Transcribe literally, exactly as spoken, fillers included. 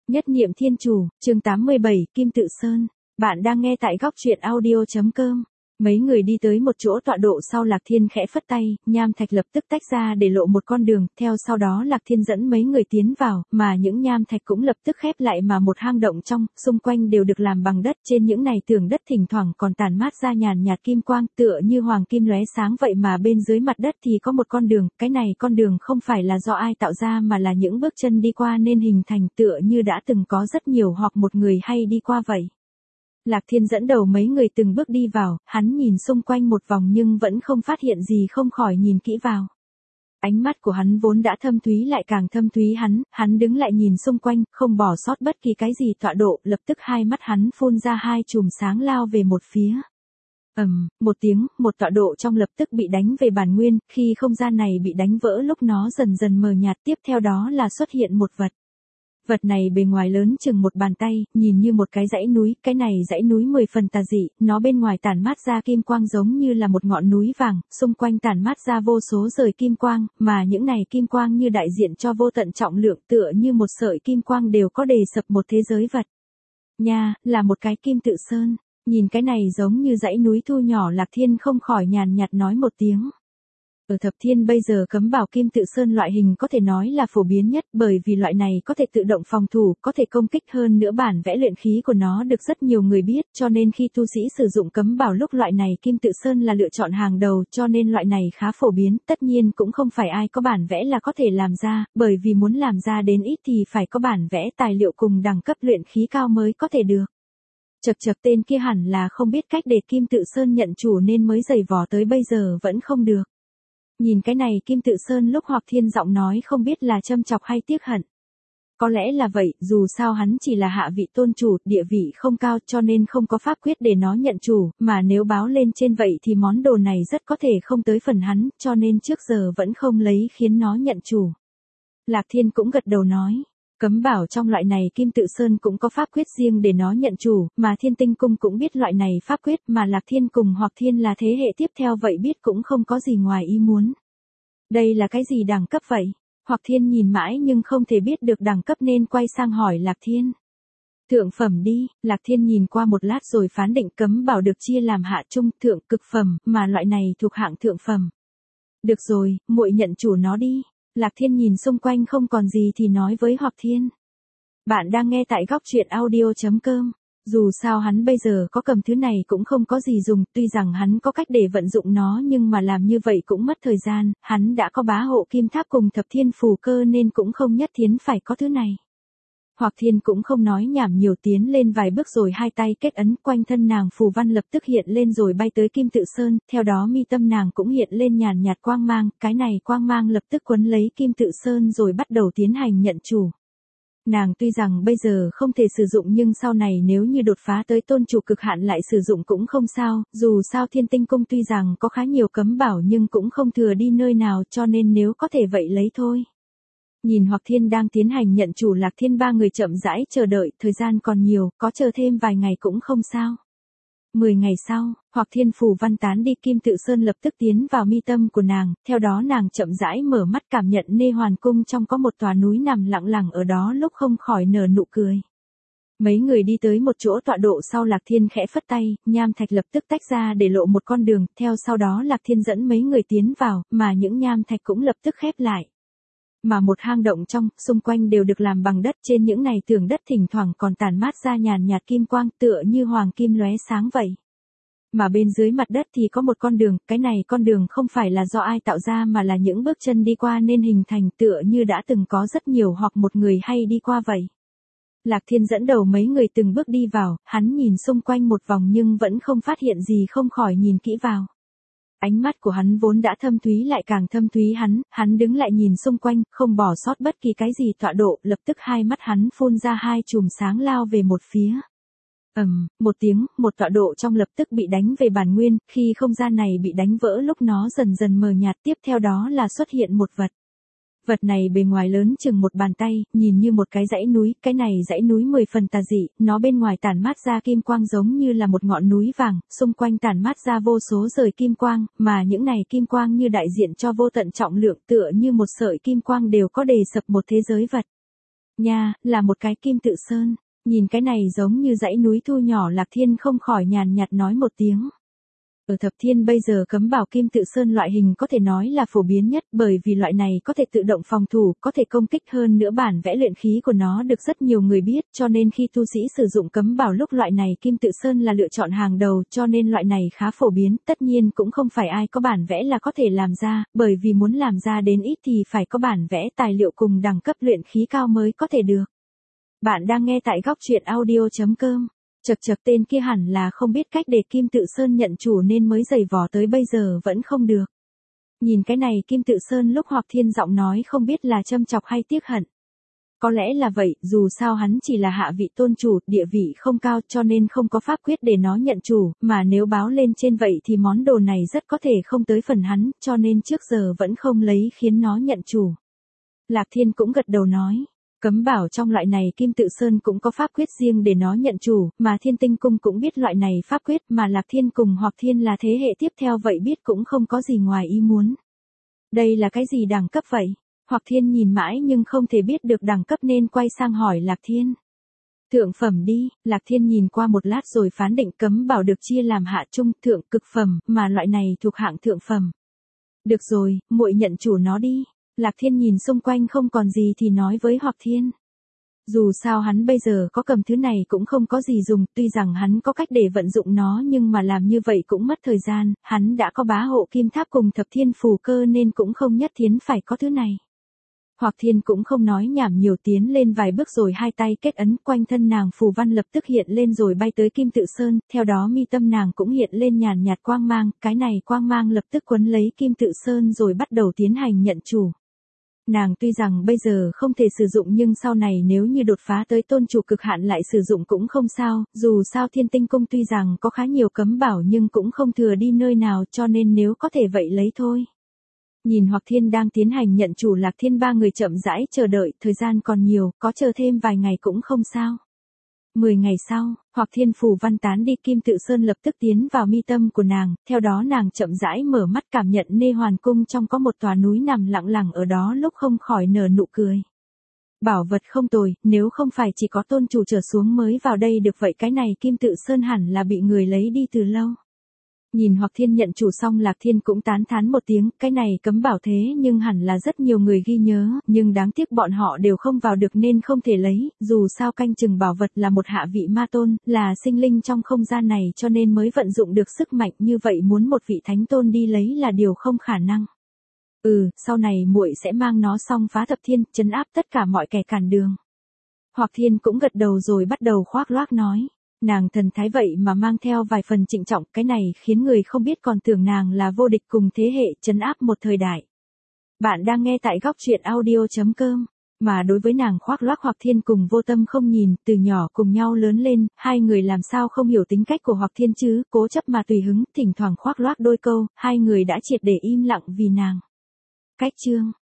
Nhất niệm thiên chủ, chương tám mươi bảy, Kim Tự Sơn. Bạn đang nghe tại góc truyện audio chấm com. Mấy người đi tới một chỗ tọa độ sau Lạc Thiên khẽ phất tay, nham thạch lập tức tách ra để lộ một con đường, theo sau đó Lạc Thiên dẫn mấy người tiến vào, mà những nham thạch cũng lập tức khép lại mà một hang động trong, xung quanh đều được làm bằng đất, trên những này tường đất thỉnh thoảng còn tàn mát ra nhàn nhạt kim quang, tựa như hoàng kim lóe sáng vậy mà bên dưới mặt đất thì có một con đường, cái này con đường không phải là do ai tạo ra mà là những bước chân đi qua nên hình thành, tựa như đã từng có rất nhiều hoặc một người hay đi qua vậy. Lạc Thiên dẫn đầu mấy người từng bước đi vào, hắn nhìn xung quanh một vòng nhưng vẫn không phát hiện gì không khỏi nhìn kỹ vào. Ánh mắt của hắn vốn đã thâm thúy lại càng thâm thúy hắn, hắn đứng lại nhìn xung quanh, không bỏ sót bất kỳ cái gì tọa độ, lập tức hai mắt hắn phun ra hai chùm sáng lao về một phía. ầm, um, một tiếng, một tọa độ trong lập tức bị đánh về bản nguyên, khi không gian này bị đánh vỡ lúc nó dần dần mờ nhạt, tiếp theo đó là xuất hiện một vật. Vật này bề ngoài lớn chừng một bàn tay, nhìn như một cái dãy núi, cái này dãy núi mười phần tà dị, nó bên ngoài tản mát ra kim quang giống như là một ngọn núi vàng, xung quanh tản mát ra vô số rời kim quang, mà những này kim quang như đại diện cho vô tận trọng lượng, tựa như một sợi kim quang đều có đề sập một thế giới vật. Nha, là một cái Kim Tự Sơn, nhìn cái này giống như dãy núi thu nhỏ, Lạc Thiên không khỏi nhàn nhạt nói một tiếng. Ở Thập Thiên bây giờ cấm bảo Kim Tự Sơn loại hình có thể nói là phổ biến nhất, bởi vì loại này có thể tự động phòng thủ, có thể công kích, hơn nữa bản vẽ luyện khí của nó được rất nhiều người biết, cho nên khi tu sĩ sử dụng cấm bảo lúc loại này Kim Tự Sơn là lựa chọn hàng đầu, cho nên loại này khá phổ biến, tất nhiên cũng không phải ai có bản vẽ là có thể làm ra, bởi vì muốn làm ra đến ít thì phải có bản vẽ tài liệu cùng đẳng cấp luyện khí cao mới có thể được. Chật chật, tên kia hẳn là không biết cách để Kim Tự Sơn nhận chủ nên mới giày vò tới bây giờ vẫn không được. Nhìn cái này Kim Tự Sơn lúc Hoặc Thiên giọng nói không biết là châm chọc hay tiếc hận. Có lẽ là vậy, dù sao hắn chỉ là hạ vị tôn chủ, địa vị không cao cho nên không có pháp quyết để nó nhận chủ, mà nếu báo lên trên vậy thì món đồ này rất có thể không tới phần hắn, cho nên trước giờ vẫn không lấy khiến nó nhận chủ. Lạc Thiên cũng gật đầu nói. Cấm bảo trong loại này Kim Tự Sơn cũng có pháp quyết riêng để nó nhận chủ, mà Thiên Tinh Cung cũng biết loại này pháp quyết, mà Lạc Thiên cùng Hoặc Thiên là thế hệ tiếp theo vậy biết cũng không có gì ngoài ý muốn. Đây là cái gì đẳng cấp vậy? Hoặc Thiên nhìn mãi nhưng không thể biết được đẳng cấp nên quay sang hỏi Lạc Thiên. Thượng phẩm đi, Lạc Thiên nhìn qua một lát rồi phán định cấm bảo được chia làm hạ trung, thượng, cực phẩm, mà loại này thuộc hạng thượng phẩm. Được rồi, muội nhận chủ nó đi. Lạc Thiên nhìn xung quanh không còn gì thì nói với Hoặc Thiên. Bạn đang nghe tại góc truyện audio chấm com. Dù sao hắn bây giờ có cầm thứ này cũng không có gì dùng, tuy rằng hắn có cách để vận dụng nó nhưng mà làm như vậy cũng mất thời gian, hắn đã có bá hộ kim tháp cùng thập thiên phù cơ nên cũng không nhất thiết phải có thứ này. Hoặc Thiên cũng không nói nhảm nhiều, tiến lên vài bước rồi hai tay kết ấn, quanh thân nàng phù văn lập tức hiện lên rồi bay tới Kim Tự Sơn, theo đó mi tâm nàng cũng hiện lên nhàn nhạt quang mang, cái này quang mang lập tức quấn lấy Kim Tự Sơn rồi bắt đầu tiến hành nhận chủ. Nàng tuy rằng bây giờ không thể sử dụng nhưng sau này nếu như đột phá tới tôn chủ cực hạn lại sử dụng cũng không sao, dù sao Thiên Tinh Cung tuy rằng có khá nhiều cấm bảo nhưng cũng không thừa đi nơi nào cho nên nếu có thể vậy lấy thôi. Nhìn Hoặc Thiên đang tiến hành nhận chủ, Lạc Thiên ba người chậm rãi chờ đợi, thời gian còn nhiều, có chờ thêm vài ngày cũng không sao. Mười ngày sau, Hoặc Thiên phù văn tán đi, Kim Tự Sơn lập tức tiến vào mi tâm của nàng, theo đó nàng chậm rãi mở mắt cảm nhận Nê Hoàn Cung trong có một tòa núi nằm lặng lặng ở đó lúc không khỏi nở nụ cười. Mấy người đi tới một chỗ tọa độ sau Lạc Thiên khẽ phất tay, nham thạch lập tức tách ra để lộ một con đường, theo sau đó Lạc Thiên dẫn mấy người tiến vào, mà những nham thạch cũng lập tức khép lại. Mà một hang động trong, xung quanh đều được làm bằng đất, trên những này tường đất thỉnh thoảng còn tản mát ra nhàn nhạt kim quang, tựa như hoàng kim lóe sáng vậy. Mà bên dưới mặt đất thì có một con đường, cái này con đường không phải là do ai tạo ra mà là những bước chân đi qua nên hình thành, tựa như đã từng có rất nhiều hoặc một người hay đi qua vậy. Lạc Thiên dẫn đầu mấy người từng bước đi vào, hắn nhìn xung quanh một vòng nhưng vẫn không phát hiện gì không khỏi nhìn kỹ vào. Ánh mắt của hắn vốn đã thâm thúy lại càng thâm thúy hắn, hắn đứng lại nhìn xung quanh, không bỏ sót bất kỳ cái gì tọa độ, lập tức hai mắt hắn phun ra hai chùm sáng lao về một phía. ầm, um, một tiếng, một tọa độ trong lập tức bị đánh về bản nguyên, khi không gian này bị đánh vỡ lúc nó dần dần mờ nhạt, tiếp theo đó là xuất hiện một vật. Vật này bề ngoài lớn chừng một bàn tay, nhìn như một cái dãy núi, cái này dãy núi mười phần tà dị, nó bên ngoài tản mát ra kim quang giống như là một ngọn núi vàng, xung quanh tản mát ra vô số rời kim quang, mà những này kim quang như đại diện cho vô tận trọng lượng, tựa như một sợi kim quang đều có đề sập một thế giới vật. Nha, là một cái kim tự sơn. Nhìn cái này giống như dãy núi thu nhỏ, Lạc Thiên không khỏi nhàn nhạt nói một tiếng. Ở Thập Thiên bây giờ cấm bảo kim tự sơn loại hình có thể nói là phổ biến nhất, bởi vì loại này có thể tự động phòng thủ, có thể công kích, hơn nữa bản vẽ luyện khí của nó được rất nhiều người biết, cho nên khi tu sĩ sử dụng cấm bảo lúc loại này kim tự sơn là lựa chọn hàng đầu, cho nên loại này khá phổ biến, tất nhiên cũng không phải ai có bản vẽ là có thể làm ra, bởi vì muốn làm ra đến ít thì phải có bản vẽ tài liệu cùng đẳng cấp luyện khí cao mới có thể được. Bạn đang nghe tại góc truyện audio chấm com. Chật chật, tên kia hẳn là không biết cách để kim tự sơn nhận chủ nên mới giày vò tới bây giờ vẫn không được. Nhìn cái này kim tự sơn lúc Hoặc Thiên giọng nói không biết là châm chọc hay tiếc hận. Có lẽ là vậy, dù sao hắn chỉ là hạ vị tôn chủ, địa vị không cao cho nên không có pháp quyết để nó nhận chủ, mà nếu báo lên trên vậy thì món đồ này rất có thể không tới phần hắn, cho nên trước giờ vẫn không lấy khiến nó nhận chủ. Lạc Thiên cũng gật đầu nói. Cấm bảo trong loại này kim tự sơn cũng có pháp quyết riêng để nó nhận chủ, mà Thiên Tinh Cung cũng biết loại này pháp quyết, mà Lạc Thiên cùng Hoặc Thiên là thế hệ tiếp theo vậy biết cũng không có gì ngoài ý muốn. Đây là cái gì đẳng cấp vậy? Hoặc Thiên nhìn mãi nhưng không thể biết được đẳng cấp nên quay sang hỏi Lạc Thiên. Thượng phẩm đi, Lạc Thiên nhìn qua một lát rồi phán định cấm bảo được chia làm hạ trung, thượng, cực phẩm, mà loại này thuộc hạng thượng phẩm. Được rồi, muội nhận chủ nó đi. Lạc Thiên nhìn xung quanh không còn gì thì nói với Hoặc Thiên. Dù sao hắn bây giờ có cầm thứ này cũng không có gì dùng, tuy rằng hắn có cách để vận dụng nó nhưng mà làm như vậy cũng mất thời gian, hắn đã có bá hộ kim tháp cùng thập thiên phù cơ nên cũng không nhất thiết phải có thứ này. Hoặc Thiên cũng không nói nhảm nhiều, tiến lên vài bước rồi hai tay kết ấn, quanh thân nàng phù văn lập tức hiện lên rồi bay tới kim tự sơn, theo đó mi tâm nàng cũng hiện lên nhàn nhạt quang mang, cái này quang mang lập tức quấn lấy kim tự sơn rồi bắt đầu tiến hành nhận chủ. Nàng tuy rằng bây giờ không thể sử dụng nhưng sau này nếu như đột phá tới tôn chủ cực hạn lại sử dụng cũng không sao, dù sao Thiên Tinh Cung tuy rằng có khá nhiều cấm bảo nhưng cũng không thừa đi nơi nào cho nên nếu có thể vậy lấy thôi. Nhìn Hoặc Thiên đang tiến hành nhận chủ, Lạc Thiên ba người chậm rãi chờ đợi, thời gian còn nhiều, có chờ thêm vài ngày cũng không sao. Mười ngày sau, Hoặc Thiên phù văn tán đi, kim tự sơn lập tức tiến vào mi tâm của nàng, theo đó nàng chậm rãi mở mắt cảm nhận Nê Hoàn Cung trong có một tòa núi nằm lặng lặng ở đó lúc không khỏi nở nụ cười. Bảo vật không tồi, nếu không phải chỉ có tôn chủ trở xuống mới vào đây được vậy cái này kim tự sơn hẳn là bị người lấy đi từ lâu. Nhìn Hoặc Thiên nhận chủ xong, Lạc Thiên cũng tán thán một tiếng, cái này cấm bảo thế nhưng hẳn là rất nhiều người ghi nhớ, nhưng đáng tiếc bọn họ đều không vào được nên không thể lấy, dù sao canh chừng bảo vật là một hạ vị ma tôn, là sinh linh trong không gian này cho nên mới vận dụng được sức mạnh như vậy, muốn một vị thánh tôn đi lấy là điều không khả năng. Ừ, sau này muội sẽ mang nó xong phá thập thiên, trấn áp tất cả mọi kẻ cản đường. Hoặc Thiên cũng gật đầu rồi bắt đầu khoác loác nói. Nàng thần thái vậy mà mang theo vài phần trịnh trọng, cái này khiến người không biết còn tưởng nàng là vô địch cùng thế hệ trấn áp một thời đại. Bạn đang nghe tại góc truyện audio chấm com. Mà đối với nàng khoác loác Hoặc Thiên cùng Vô Tâm không nhìn, từ nhỏ cùng nhau lớn lên, hai người làm sao không hiểu tính cách của Hoặc Thiên chứ, cố chấp mà tùy hứng, thỉnh thoảng khoác loác đôi câu, hai người đã triệt để im lặng vì nàng. Cách chương